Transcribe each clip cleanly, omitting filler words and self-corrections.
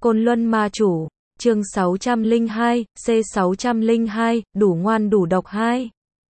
Côn Luân Ma Chủ, chương 602, C602, đủ ngoan đủ độc 2.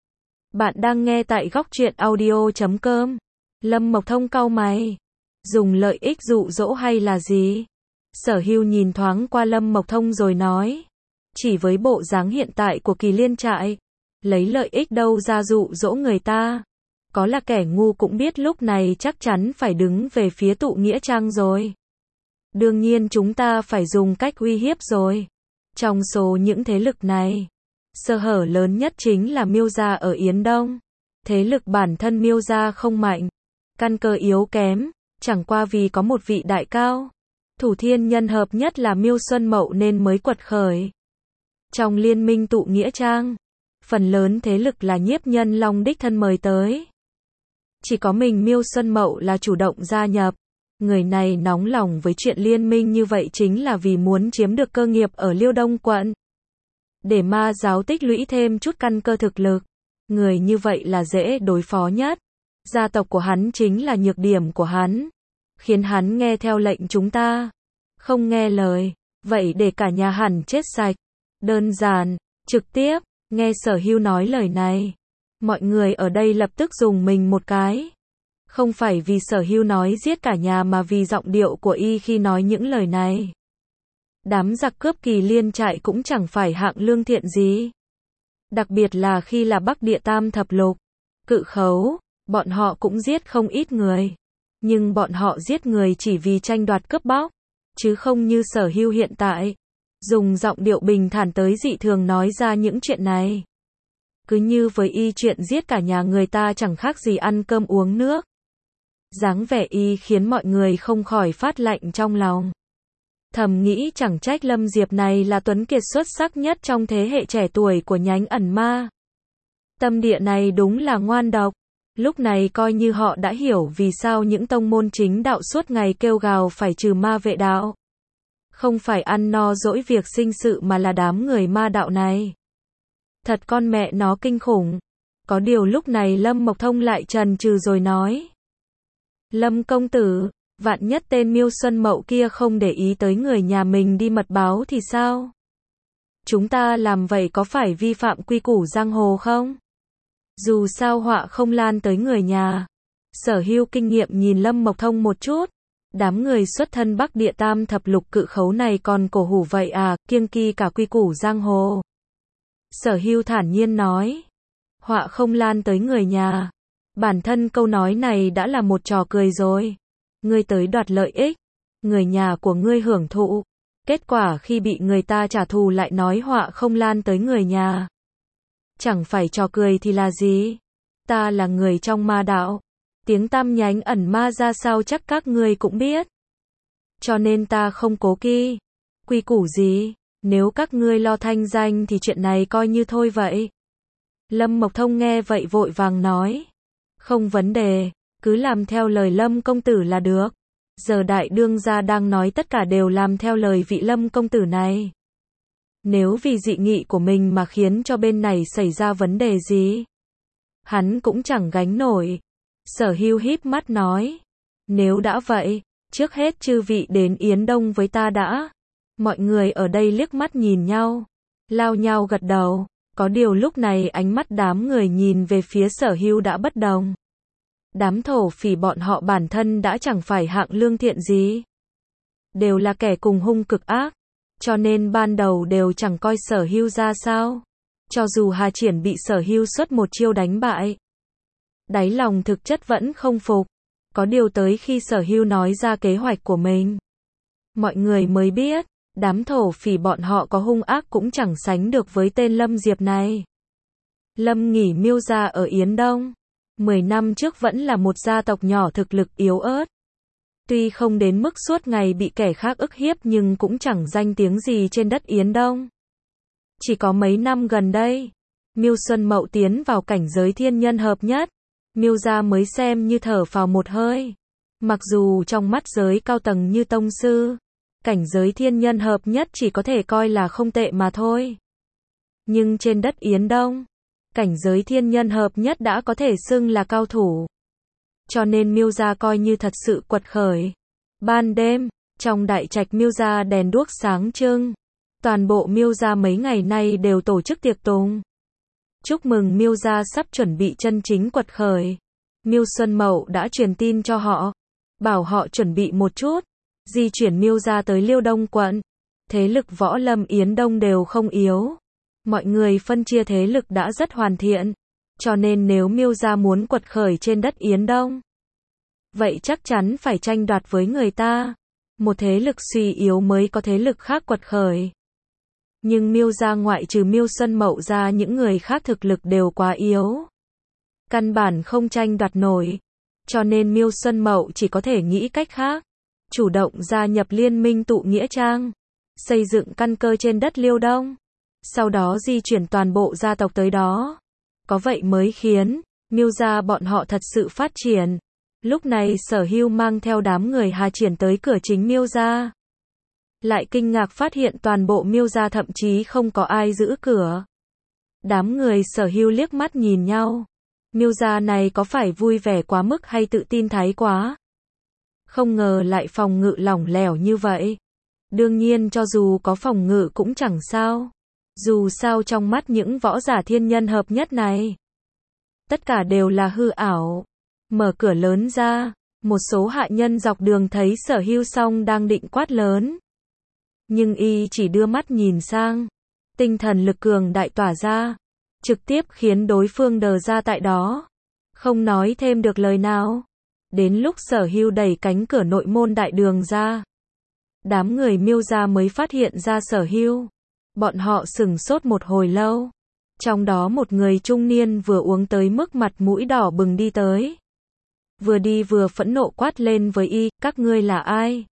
Bạn đang nghe tại góc truyện audio.com. Lâm Mộc Thông cau mày. Dùng lợi ích dụ dỗ hay là gì? Sở Hưu nhìn thoáng qua Lâm Mộc Thông rồi nói. Chỉ với bộ dáng hiện tại của Kỳ Liên Trại, lấy lợi ích đâu ra dụ dỗ người ta. Có là kẻ ngu cũng biết lúc này chắc chắn phải đứng về phía tụ nghĩa trang rồi. Đương nhiên chúng ta phải dùng cách uy hiếp rồi. Trong số những thế lực này, sơ hở lớn nhất chính là Miêu gia ở Yến Đông. Thế lực bản thân Miêu gia không mạnh, căn cơ yếu kém, chẳng qua vì có một vị đại cao thủ thiên nhân hợp nhất là Miêu Xuân Mậu nên mới quật khởi. Trong liên minh tụ nghĩa trang, phần lớn thế lực là Nhiếp Nhân Long đích thân mời tới. Chỉ có mình Miêu Xuân Mậu là chủ động gia nhập. Người này nóng lòng với chuyện liên minh như vậy chính là vì muốn chiếm được cơ nghiệp ở Liêu Đông quận. Để ma giáo tích lũy thêm chút căn cơ thực lực. Người như vậy là dễ đối phó nhất. Gia tộc của hắn chính là nhược điểm của hắn. Khiến hắn nghe theo lệnh chúng ta. Không nghe lời. Vậy để cả nhà hẳn chết sạch. Đơn giản, trực tiếp. Nghe Sở Hưu nói lời này. Mọi người ở đây lập tức dùng mình một cái. Không phải vì Sở Hưu nói giết cả nhà mà vì giọng điệu của y khi nói những lời này. Đám giặc cướp Kỳ Liên Trại cũng chẳng phải hạng lương thiện gì. Đặc biệt là khi là Bắc Địa Tam Thập Lục, Cự Khấu, bọn họ cũng giết không ít người. Nhưng bọn họ giết người chỉ vì tranh đoạt cướp bóc, chứ không như Sở Hưu hiện tại. Dùng giọng điệu bình thản tới dị thường nói ra những chuyện này. Cứ như với y chuyện giết cả nhà người ta chẳng khác gì ăn cơm uống nước. Dáng vẻ y khiến mọi người không khỏi phát lạnh trong lòng. Thầm nghĩ chẳng trách Lâm Diệp này là tuấn kiệt xuất sắc nhất trong thế hệ trẻ tuổi của nhánh ẩn ma. Tâm địa này đúng là ngoan độc. Lúc này coi như họ đã hiểu vì sao những tông môn chính đạo suốt ngày kêu gào phải trừ ma vệ đạo. Không phải ăn no dỗi việc sinh sự mà là đám người ma đạo này. Thật con mẹ nó kinh khủng. Có điều lúc này Lâm Mộc Thông lại chần chừ rồi nói. Lâm công tử, vạn nhất tên Miêu Xuân Mậu kia không để ý tới người nhà mình đi mật báo thì sao? Chúng ta làm vậy có phải vi phạm quy củ giang hồ không? Dù sao họa không lan tới người nhà. Sở Hưu kinh nghiệm nhìn Lâm Mộc Thông một chút. Đám người xuất thân Bắc Địa Tam Thập Lục Cự Khấu này còn cổ hủ vậy à, kiêng kỵ cả quy củ giang hồ. Sở Hưu thản nhiên nói. Họa không lan tới người nhà. Bản thân câu nói này đã là một trò cười rồi. Ngươi tới đoạt lợi ích, người nhà của ngươi hưởng thụ. Kết quả khi bị người ta trả thù lại nói họa không lan tới người nhà. Chẳng phải trò cười thì là gì? Ta là người trong ma đạo. Tiếng tăm nhánh ẩn ma ra sao chắc các ngươi cũng biết. Cho nên ta không cố kỵ. Quy củ gì? Nếu các ngươi lo thanh danh thì chuyện này coi như thôi vậy. Lâm Mộc Thông nghe vậy vội vàng nói. Không vấn đề, cứ làm theo lời Lâm công tử là được. Giờ đại đương gia đang nói tất cả đều làm theo lời vị Lâm công tử này. Nếu vì dị nghị của mình mà khiến cho bên này xảy ra vấn đề gì, hắn cũng chẳng gánh nổi. Sở Hưu híp mắt nói. Nếu đã vậy, trước hết chư vị đến Yến Đông với ta đã. Mọi người ở đây liếc mắt nhìn nhau, lao nhau gật đầu. Có điều lúc này ánh mắt đám người nhìn về phía Sở Hưu đã bất đồng. Đám thổ phỉ bọn họ bản thân đã chẳng phải hạng lương thiện gì. Đều là kẻ cùng hung cực ác. Cho nên ban đầu đều chẳng coi Sở Hưu ra sao. Cho dù Hà Triển bị Sở Hưu xuất một chiêu đánh bại. Đáy lòng thực chất vẫn không phục. Có điều tới khi Sở Hưu nói ra kế hoạch của mình, mọi người mới biết. Đám thổ phỉ bọn họ có hung ác cũng chẳng sánh được với tên Lâm Diệp này. Lâm Nghỉ Miêu gia ở Yến Đông. 10 năm trước vẫn là một gia tộc nhỏ thực lực yếu ớt. Tuy không đến mức suốt ngày bị kẻ khác ức hiếp nhưng cũng chẳng danh tiếng gì trên đất Yến Đông. Chỉ có mấy năm gần đây, Miêu Xuân Mậu tiến vào cảnh giới thiên nhân hợp nhất. Miêu gia mới xem như thở phào một hơi. Mặc dù trong mắt giới cao tầng như tông sư, cảnh giới thiên nhân hợp nhất chỉ có thể coi là không tệ mà thôi. Nhưng trên đất Yến Đông, cảnh giới thiên nhân hợp nhất đã có thể xưng là cao thủ. Cho nên Miêu gia coi như thật sự quật khởi. Ban đêm, Trong đại trạch Miêu gia đèn đuốc sáng trưng. Toàn bộ Miêu gia mấy ngày nay đều tổ chức tiệc tùng. Chúc mừng Miêu gia sắp chuẩn bị chân chính quật khởi. Miêu Xuân Mậu đã truyền tin cho họ, bảo họ chuẩn bị một chút, di chuyển Miêu gia tới Liêu Đông quận. Thế lực võ lâm Yến Đông đều không yếu. Mọi người phân chia thế lực đã rất hoàn thiện, cho nên nếu Miêu gia muốn quật khởi trên đất Yến Đông, vậy chắc chắn phải tranh đoạt với người ta. Một thế lực suy yếu mới có thế lực khác quật khởi. Nhưng Miêu gia ngoại trừ Miêu Xuân Mậu ra, những người khác thực lực đều quá yếu, căn bản không tranh đoạt nổi. Cho nên Miêu Xuân Mậu chỉ có thể nghĩ cách khác, chủ động gia nhập liên minh tụ nghĩa trang, xây dựng căn cơ trên đất Liêu Đông, sau đó di chuyển toàn bộ gia tộc tới đó. Có vậy mới khiến Miêu gia bọn họ thật sự phát triển. Lúc này Sở Hưu mang theo đám người Hà Triển tới cửa chính Miêu gia, lại kinh ngạc phát hiện toàn bộ Miêu gia thậm chí không có ai giữ cửa. Đám người Sở Hưu liếc mắt nhìn nhau. Miêu gia này có phải vui vẻ quá mức hay tự tin thái quá? Không ngờ lại phòng ngự lỏng lẻo như vậy. Đương nhiên cho dù có phòng ngự cũng chẳng sao. Dù sao trong mắt những võ giả thiên nhân hợp nhất này, tất cả đều là hư ảo. Mở cửa lớn ra, một số hạ nhân dọc đường thấy Sở Hưu xong đang định quát lớn. Nhưng y chỉ đưa mắt nhìn sang. Tinh thần lực cường đại tỏa ra, trực tiếp khiến đối phương đờ ra tại đó, không nói thêm được lời nào. Đến lúc Sở Hưu đẩy cánh cửa nội môn đại đường ra, đám người Miêu gia mới phát hiện ra Sở Hưu. Bọn họ sửng sốt một hồi lâu. Trong đó một người trung niên vừa uống tới mức mặt mũi đỏ bừng đi tới. Vừa đi vừa phẫn nộ quát lên với y, các ngươi là ai?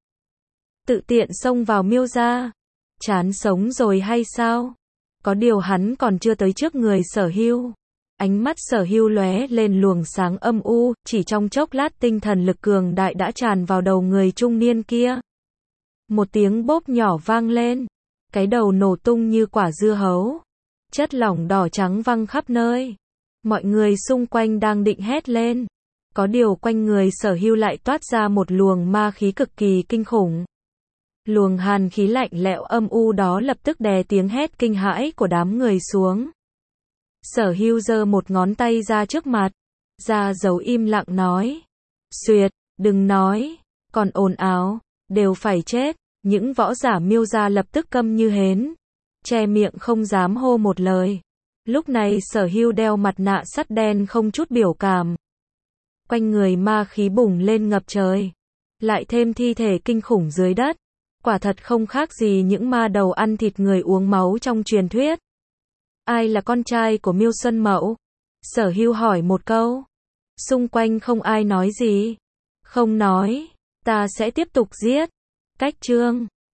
Tự tiện xông vào Miêu gia, chán sống rồi hay sao? Có điều hắn còn chưa tới trước người Sở Hưu. Ánh mắt Sở Hưu lóe lên luồng sáng âm u, chỉ trong chốc lát tinh thần lực cường đại đã tràn vào đầu người trung niên kia. Một tiếng bốp nhỏ vang lên, cái đầu nổ tung như quả dưa hấu. Chất lỏng đỏ trắng văng khắp nơi. Mọi người xung quanh đang định hét lên. Có điều quanh người Sở Hưu lại toát ra một luồng ma khí cực kỳ kinh khủng. Luồng hàn khí lạnh lẽo âm u đó lập tức đè tiếng hét kinh hãi của đám người xuống. Sở Hưu giơ một ngón tay ra trước mặt, ra dấu im lặng nói. Xuyệt, đừng nói, còn ồn ào, đều phải chết. Những võ giả Miêu gia lập tức câm như hến, che miệng không dám hô một lời. Lúc này Sở Hưu đeo mặt nạ sắt đen không chút biểu cảm. Quanh người ma khí bùng lên ngập trời, lại thêm thi thể kinh khủng dưới đất. Quả thật không khác gì những ma đầu ăn thịt người uống máu trong truyền thuyết. Ai là con trai của Miêu Xuân Mậu? Sở Hưu hỏi một câu. Xung quanh không ai nói gì. Không nói, ta sẽ tiếp tục giết. Cách chương